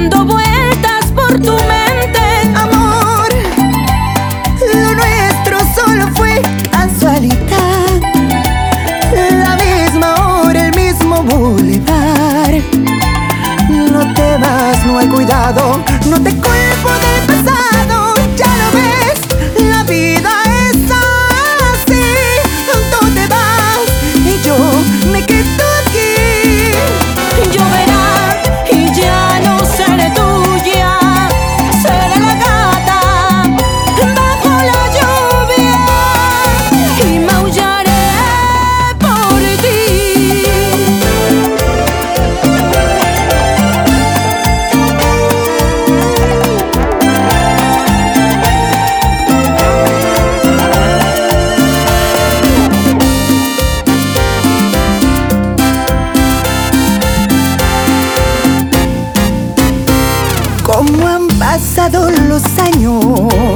dando vueltas por tu mente. Amor, lo nuestro solo fue casualidad. La misma hora, el mismo bulevar. No te vas, no hay cuidado, no te culpo del pasado. Ya lo ves, la vida es así. Tú te vas y yo me quedo aquí. Lloverá y ya no seré tuya, seré la gata bajo la lluvia y maullaré por ti. Cómo han pasado los años,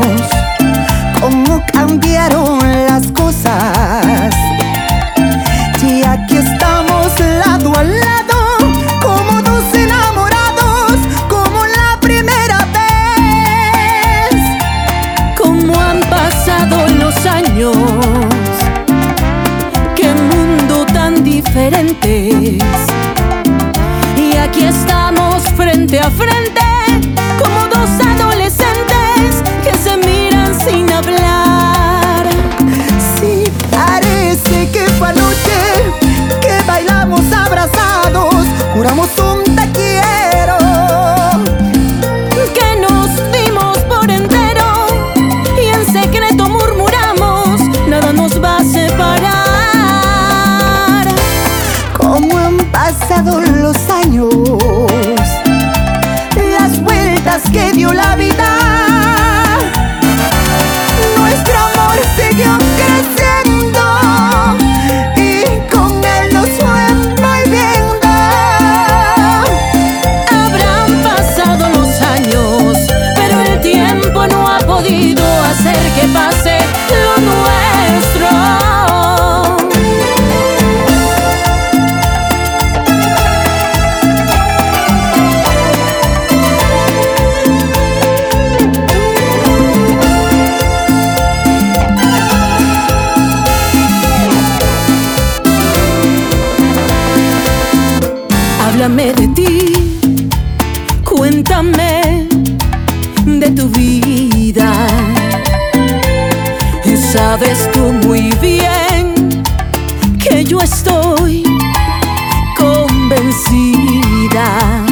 cómo cambiaron las cosas. Y aquí estamos lado a lado, como dos enamorados, como la primera vez. Cómo han pasado los años, qué mundo tan diferentes. Y aquí estamos frente a frente, como dos adolescentes que se miran sin hablar. Sí, parece que fue anoche que bailamos abrazados, juramos un te quiero. Que nos dimos por entero y en secreto murmuramos, nada nos va a separar. Cómo han pasado los años, las vueltas que dio la vida. Nuestro amor siguió creciendo y con él nos fue volviendo. Habrán pasado los años, pero el tiempo no ha podido hacer que pase lo nuestro. Háblame de ti, cuéntame de tu vida. Sabes tú muy bien que yo estoy convencida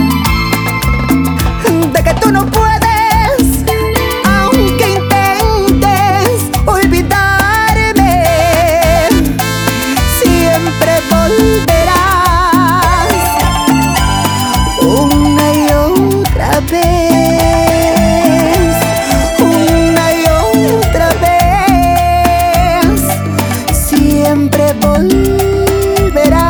De que tú no puedes, aunque intentes olvidarme, siempre volverás una y otra vez, una y otra vez, siempre volverás.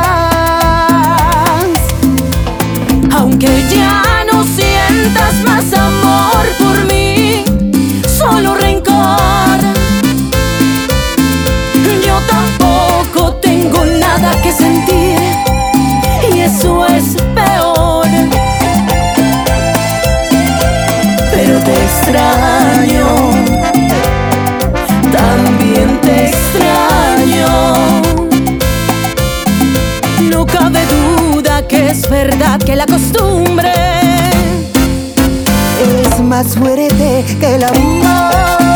aunque ya no sientas más amor por mí, solo rencor. Yo tampoco tengo nada que sentir y eso es peor. Pero te extraño, también te extraño. No cabe duda que es verdad que la costumbre Es más fuerte que el amor.